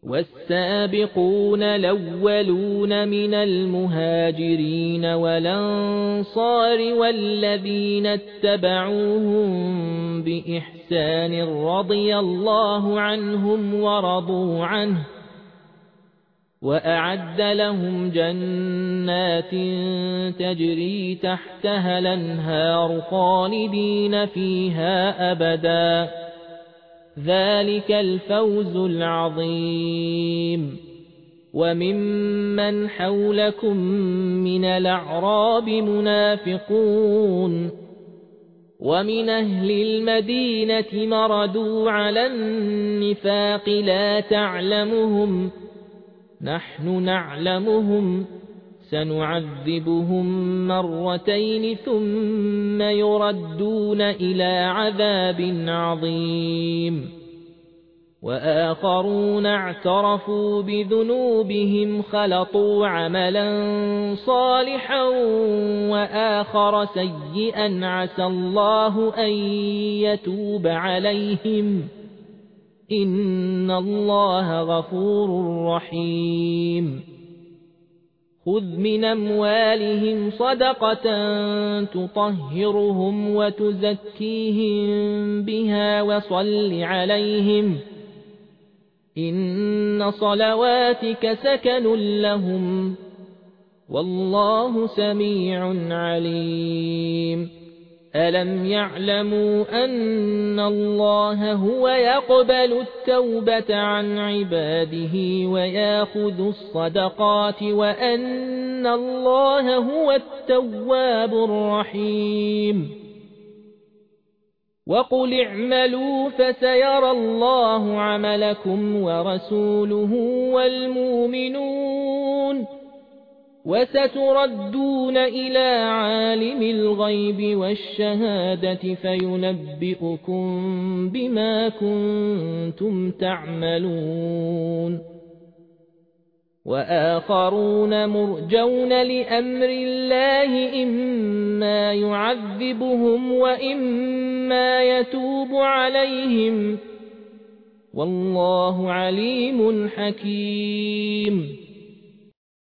والسابقون الأولون من المهاجرين والأنصار والذين اتبعوهم بإحسان رضي الله عنهم ورضوا عنه وأعد لهم جنات تجري تحتها الأنهار خالدين فيها أبدا ذلك الفوز العظيم. وممن حولكم من الأعراب منافقون ومن أهل المدينة مردوا على النفاق لا تعلمهم نحن نعلمهم سنعذبهم مرتين ثم يردون إلى عذاب عظيم. وآخرون اعترفوا بذنوبهم خلطوا عملا صالحا وآخر سيئا عسى الله أن يتوب عليهم إن الله غفور رحيم. خذ من أموالهم صدقة تطهرهم وتزكيهم بها وصل عليهم إن صلواتك سكن لهم والله سميع عليم. ألم يعلموا أن الله هو يقبل التوبة عن عباده ويأخذ الصدقات وأن الله هو التواب الرحيم. وقل اعملوا فسيرى الله عملكم ورسوله والمؤمنون وستردون إلى عالم الغيب والشهادة فينبئكم بما كنتم تعملون. وآخرون مرجون لأمر الله إما يعذبهم وإما يتوب عليهم والله عليم حكيم.